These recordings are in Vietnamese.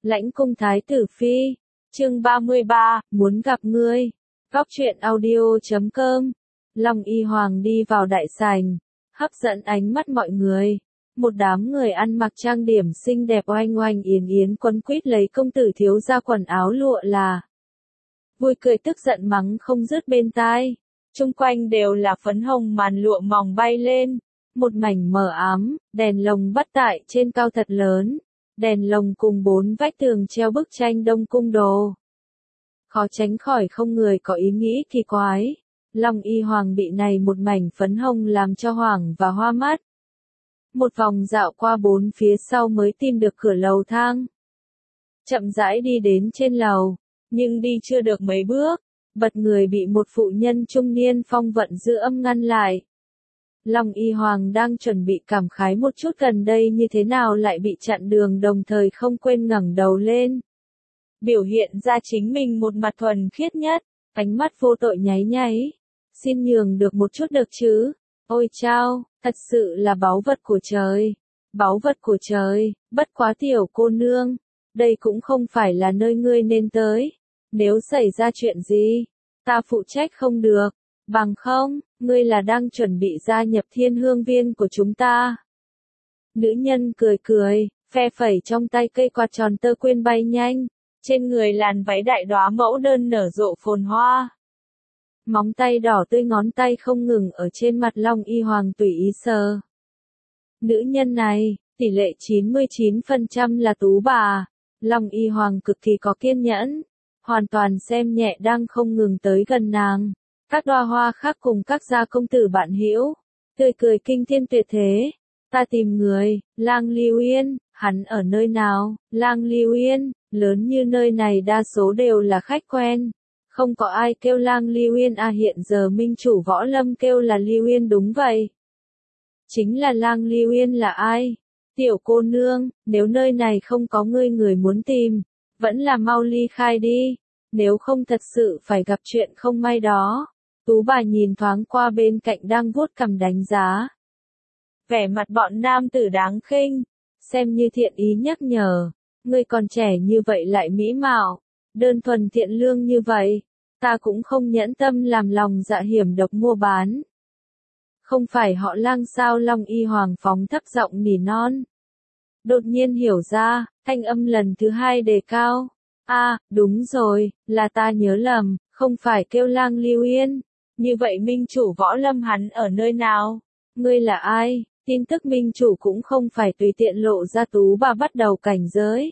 Lãnh cung thái tử phi, chương 33, muốn gặp ngươi. Góc truyện audio.com. Long Y Hoàng đi vào đại sảnh, hấp dẫn ánh mắt mọi người. Một đám người ăn mặc trang điểm xinh đẹp oanh oanh yến yến quấn quýt lấy công tử thiếu gia quần áo lụa là. Vui cười tức giận mắng không dứt bên tai. Chung quanh đều là phấn hồng màn lụa mỏng bay lên. Một mảnh mờ ám, đèn lồng bắt tại trên cao thật lớn. Đèn lồng cùng 4 vách tường treo bức tranh Đông Cung đồ. Khó tránh khỏi không người có ý nghĩ kỳ quái. Long Y Hoàng bị này một mảnh phấn hồng làm cho hoảng và hoa mắt. Một vòng dạo qua 4 phía sau mới tìm được cửa lầu thang. Chậm rãi đi đến trên lầu, nhưng đi chưa được mấy bước, bật người bị một phụ nhân trung niên phong vận giữ âm ngăn lại. Long Y Hoàng đang chuẩn bị cảm khái một chút gần đây như thế nào lại bị chặn đường, đồng thời không quên ngẩng đầu lên. Biểu hiện ra chính mình một mặt thuần khiết nhất, ánh mắt vô tội nháy nháy. Xin nhường được một chút được chứ? Ôi chao, thật sự là báu vật của trời. Báu vật của trời, bất quá tiểu cô nương. Đây cũng không phải là nơi ngươi nên tới. Nếu xảy ra chuyện gì, ta phụ trách không được. Bằng không, ngươi là đang chuẩn bị gia nhập Thiên Hương Viên của chúng ta. Nữ nhân cười cười, phe phẩy trong tay cây quạt tròn tơ quyên bay nhanh, trên người làn váy đại đóa mẫu đơn nở rộ phồn hoa. Móng tay đỏ tươi ngón tay không ngừng ở trên mặt Long Y Hoàng tùy ý sờ. Nữ nhân này, tỷ lệ 99% là tú bà. Long Y Hoàng cực kỳ có kiên nhẫn, hoàn toàn xem nhẹ đang không ngừng tới gần nàng. Các đóa hoa khác cùng các gia công tử bạn hữu, tươi cười kinh thiên tuyệt thế. Ta tìm người, Lang Lưu Yên, hắn ở nơi nào? Lang Lưu Yên, lớn như nơi này đa số đều là khách quen. Không có ai kêu Lang Lưu Yên à, hiện giờ minh chủ Võ Lâm kêu là Lưu Yên đúng vậy. Chính là Lang Lưu Yên là ai? Tiểu cô nương, nếu nơi này không có ngươi người muốn tìm, vẫn là mau ly khai đi, nếu không thật sự phải gặp chuyện không may đó. Tú bà nhìn thoáng qua bên cạnh đang vuốt cằm đánh giá. Vẻ mặt bọn nam tử đáng khinh, xem như thiện ý nhắc nhở, ngươi còn trẻ như vậy lại mỹ mạo, đơn thuần thiện lương như vậy, ta cũng không nhẫn tâm làm lòng dạ hiểm độc mua bán. Không phải họ Lang sao? Long Y Hoàng phóng thấp giọng nỉ non. Đột nhiên hiểu ra, thanh âm lần thứ 2 đề cao. Đúng rồi, là ta nhớ lầm, không phải kêu Lang Lưu Yên. Như vậy minh chủ Võ Lâm hắn ở nơi nào? Ngươi là ai? Tin tức minh chủ cũng không phải tùy tiện lộ ra. Tú bà bắt đầu cảnh giới.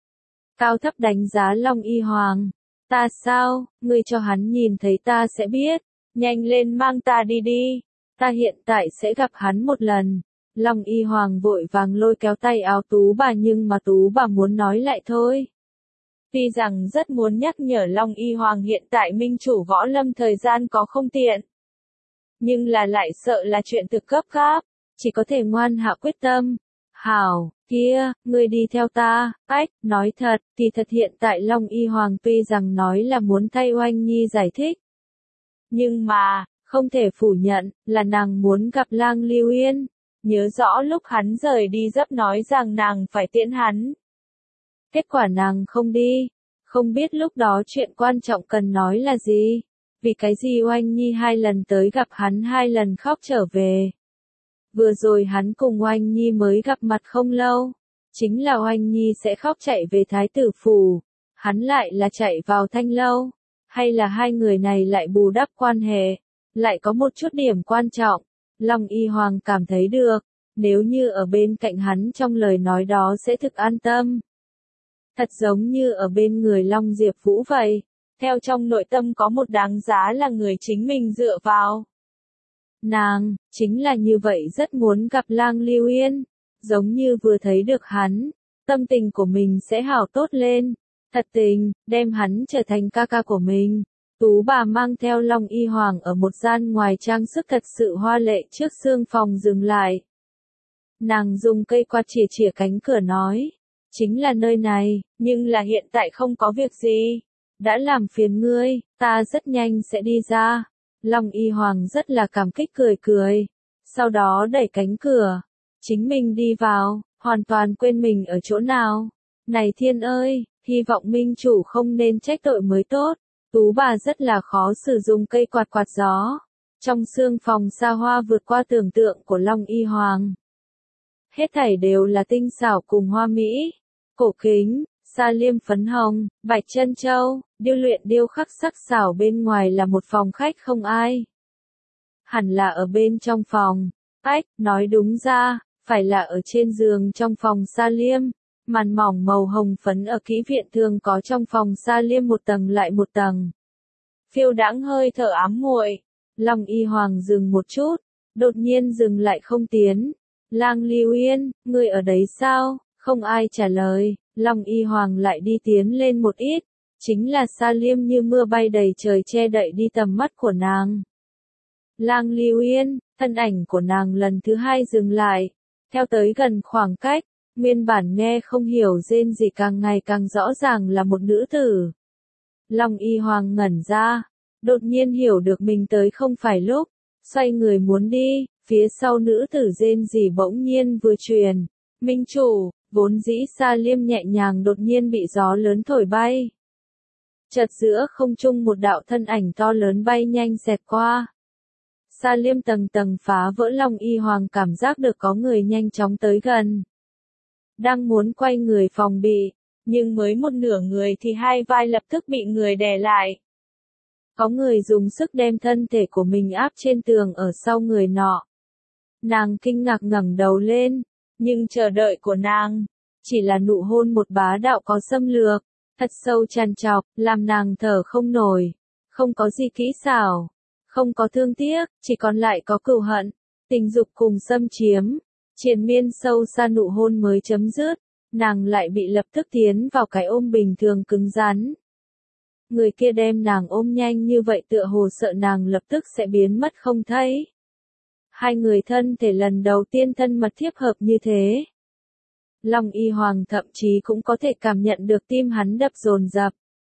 Cao thấp đánh giá Long Y Hoàng. Ta sao? Ngươi cho hắn nhìn thấy ta sẽ biết. Nhanh lên mang ta đi đi. Ta hiện tại sẽ gặp hắn một lần. Long Y Hoàng vội vàng lôi kéo tay áo Tú bà, nhưng mà Tú bà muốn nói lại thôi. Tuy rằng rất muốn nhắc nhở Long Y Hoàng hiện tại minh chủ Võ Lâm thời gian có không tiện, nhưng là lại sợ là chuyện thực cấp gáp, chỉ có thể ngoan hạ quyết tâm. Hảo, kia, ngươi đi theo ta. Nói thật, kỳ thật hiện tại Long Y Hoàng tuy rằng nói là muốn thay Oanh Nhi giải thích, nhưng mà, không thể phủ nhận, là nàng muốn gặp Lang Lưu Yên. Nhớ rõ lúc hắn rời đi dấp nói rằng nàng phải tiễn hắn. Kết quả nàng không đi. Không biết lúc đó chuyện quan trọng cần nói là gì. Vì cái gì Oanh Nhi 2 lần tới gặp hắn 2 lần khóc trở về. Vừa rồi hắn cùng Oanh Nhi mới gặp mặt không lâu. Chính là Oanh Nhi sẽ khóc chạy về Thái tử phủ. Hắn lại là chạy vào Thanh lâu. Hay là hai người này lại bù đắp quan hệ. Lại có một chút điểm quan trọng. Long Y Hoàng cảm thấy được. Nếu như ở bên cạnh hắn trong lời nói đó sẽ thực an tâm. Thật giống như ở bên người Long Diệp Vũ vậy. Theo trong nội tâm có một đáng giá là người chính mình dựa vào. Nàng, chính là như vậy rất muốn gặp Lang Lưu Yên. Giống như vừa thấy được hắn, tâm tình của mình sẽ hào tốt lên. Thật tình, đem hắn trở thành ca ca của mình. Tú bà mang theo Long Y Hoàng ở một gian ngoài trang sức thật sự hoa lệ trước sương phòng dừng lại. Nàng dùng cây quạt chìa chìa cánh cửa nói. Chính là nơi này, nhưng là hiện tại không có việc gì. Đã làm phiền ngươi, ta rất nhanh sẽ đi ra. Long Y Hoàng rất là cảm kích cười cười. Sau đó đẩy cánh cửa. Chính mình đi vào, hoàn toàn quên mình ở chỗ nào. Này thiên ơi, hy vọng minh chủ không nên trách tội mới tốt. Tú bà rất là khó sử dụng cây quạt quạt gió. Trong sương phòng xa hoa vượt qua tưởng tượng của Long Y Hoàng. Hết thảy đều là tinh xảo cùng hoa mỹ. Cổ kính, sa liêm phấn hồng, bạch chân châu, điêu luyện điêu khắc sắc sảo bên ngoài là một phòng khách không ai. Hẳn là ở bên trong phòng. Ách, nói đúng ra, phải là ở trên giường trong phòng sa liêm. Màn mỏng màu hồng phấn ở kỹ viện thường có trong phòng sa liêm một tầng lại một tầng. Phiêu đãng hơi thở ám muội. Long Y Hoàng dừng một chút, đột nhiên dừng lại không tiến. Lang Lưu Yên, ngươi ở đấy sao? Không ai trả lời, Long Y Hoàng lại đi tiến lên một ít. Chính là sa liêm như mưa bay đầy trời che đậy đi tầm mắt của nàng. Lang Lưu Yên, thân ảnh của nàng lần thứ hai dừng lại. Theo tới gần khoảng cách, nguyên bản nghe không hiểu rên gì càng ngày càng rõ ràng là một nữ tử. Long Y Hoàng ngẩn ra, đột nhiên hiểu được mình tới không phải lúc, xoay người muốn đi, phía sau nữ tử rên gì bỗng nhiên vừa truyền. Minh chủ, vốn dĩ sa liêm nhẹ nhàng đột nhiên bị gió lớn thổi bay. Chợt giữa không trung một đạo thân ảnh to lớn bay nhanh xẹt qua. Sa liêm tầng tầng phá vỡ Long Y Hoàng cảm giác được có người nhanh chóng tới gần. Đang muốn quay người phòng bị, nhưng mới một nửa người thì hai vai lập tức bị người đè lại. Có người dùng sức đem thân thể của mình áp trên tường ở sau người nọ. Nàng kinh ngạc ngẩng đầu lên, nhưng chờ đợi của nàng chỉ là nụ hôn một bá đạo có xâm lược, thật sâu tràn trọc, làm nàng thở không nổi. Không có gì kỹ xảo, không có thương tiếc, chỉ còn lại có cừu hận, tình dục cùng xâm chiếm. Triền miên sâu xa nụ hôn mới chấm dứt, nàng lại bị lập tức tiến vào cái ôm bình thường cứng rắn. Người kia đem nàng ôm nhanh như vậy tựa hồ sợ nàng lập tức sẽ biến mất không thấy. Hai người thân thể lần đầu tiên thân mật thiếp hợp như thế. Long Y Hoàng thậm chí cũng có thể cảm nhận được tim hắn đập dồn dập.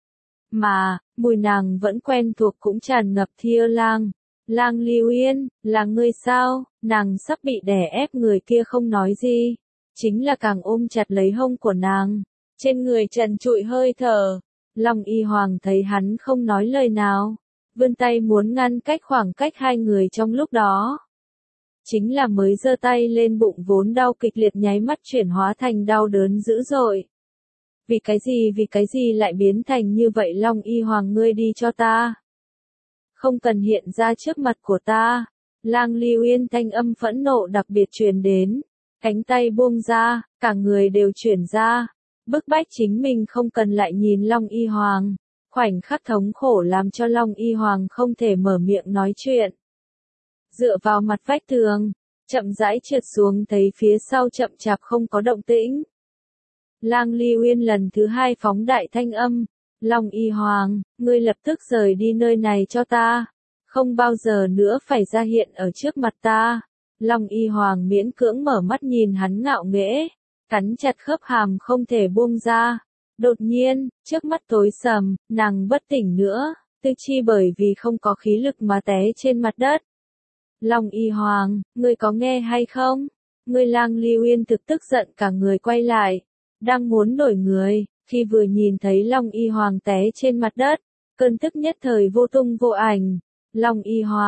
Mà, mùi nàng vẫn quen thuộc cũng tràn ngập Thia Lang. Lang Lưu Yên, là ngươi sao? Nàng sắp bị đè ép, người kia không nói gì. Chính là càng ôm chặt lấy hông của nàng. Trên người trần trụi hơi thở. Long Y Hoàng thấy hắn không nói lời nào. Vươn tay muốn ngăn cách khoảng cách hai người trong lúc đó. Chính là mới giơ tay lên bụng vốn đau kịch liệt nháy mắt chuyển hóa thành đau đớn dữ dội. Vì cái gì lại biến thành như vậy Long Y Hoàng, ngươi đi cho ta. Không cần hiện ra trước mặt của ta. Lang Lưu Yên thanh âm phẫn nộ đặc biệt truyền đến. Cánh tay buông ra, cả người đều chuyển ra. Bức bách chính mình không cần lại nhìn Long Y Hoàng. Khoảnh khắc thống khổ làm cho Long Y Hoàng không thể mở miệng nói chuyện. Dựa vào mặt vách tường, chậm rãi trượt xuống thấy phía sau chậm chạp không có động tĩnh. Lang Lưu Yên lần thứ hai phóng đại thanh âm. Long Y Hoàng, ngươi lập tức rời đi nơi này cho ta. Không bao giờ nữa phải ra hiện ở trước mặt ta. Long Y Hoàng miễn cưỡng mở mắt nhìn hắn ngạo nghễ. Cắn chặt khớp hàm không thể buông ra. Đột nhiên, trước mắt tối sầm, nàng bất tỉnh nữa. Tư chi bởi vì không có khí lực mà té trên mặt đất. Long Y Hoàng, ngươi có nghe hay không? Ngươi Lang Lưu Yên thực tức giận cả người quay lại. Đang muốn đổi người, khi vừa nhìn thấy Long Y Hoàng té trên mặt đất, cơn tức nhất thời vô tung vô ảnh. Long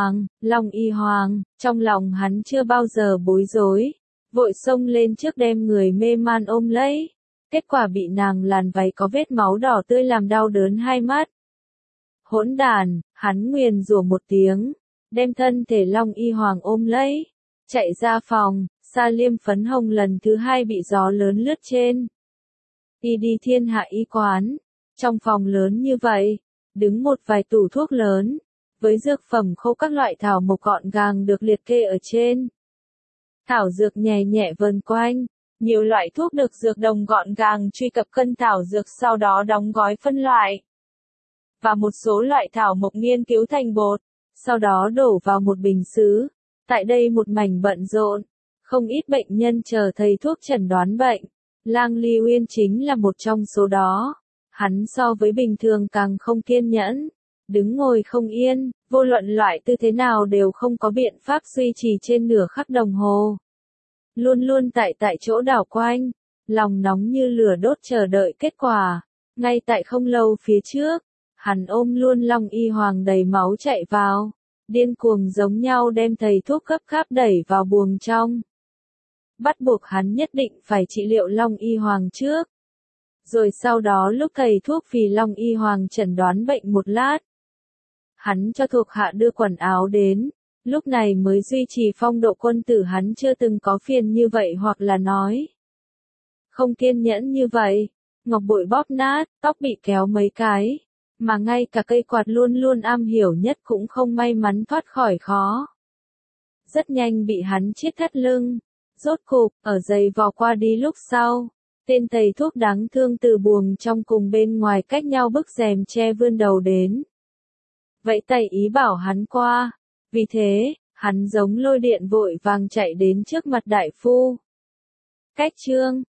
Y Hoàng, trong lòng hắn chưa bao giờ bối rối, vội xông lên trước đem người mê man ôm lấy. Kết quả bị nàng làn váy có vết máu đỏ tươi làm đau đớn hai mắt. Hỗn đàn, hắn nguyền rủa một tiếng, đem thân thể Long Y Hoàng ôm lấy, chạy ra phòng. Sa liêm phấn hồng lần thứ hai bị gió lớn lướt trên. Đi thiên hạ y quán. Trong phòng lớn như vậy, đứng một vài tủ thuốc lớn, với dược phẩm khô các loại thảo mộc gọn gàng được liệt kê ở trên. Thảo dược nhẹ nhẹ vần quanh, nhiều loại thuốc được dược đồng gọn gàng truy cập cân thảo dược sau đó đóng gói phân loại. Và một số loại thảo mộc nghiên cứu thành bột, sau đó đổ vào một bình sứ. Tại đây một mảnh bận rộn, không ít bệnh nhân chờ thầy thuốc chẩn đoán bệnh. Lang Lưu Yên chính là một trong số đó. Hắn so với bình thường càng không kiên nhẫn, đứng ngồi không yên, vô luận loại tư thế nào đều không có biện pháp duy trì trên nửa khắc đồng hồ. Luôn luôn tại chỗ đảo quanh, lòng nóng như lửa đốt chờ đợi kết quả. Ngay tại không lâu phía trước, hắn ôm luôn Long Y Hoàng đầy máu chạy vào, điên cuồng giống nhau đem thầy thuốc gấp gáp đẩy vào buồng trong. Bắt buộc hắn nhất định phải trị liệu Long Y Hoàng trước. Rồi sau đó lúc thầy thuốc vì Long Y Hoàng chẩn đoán bệnh một lát, hắn cho thuộc hạ đưa quần áo đến, lúc này mới duy trì phong độ quân tử. Hắn chưa từng có phiền như vậy hoặc là nói không kiên nhẫn như vậy. Ngọc bội bóp nát, tóc bị kéo mấy cái, mà ngay cả cây quạt luôn luôn am hiểu nhất cũng không may mắn thoát khỏi khó. Rất nhanh bị hắn chiết thắt lưng. Rốt cục, ở giày vò qua đi lúc sau, tên thầy thuốc đáng thương từ buồng trong cùng bên ngoài cách nhau bức rèm che vươn đầu đến. Vậy tay ý bảo hắn qua. Vì thế, hắn giống lôi điện vội vàng chạy đến trước mặt đại phu. Cách chương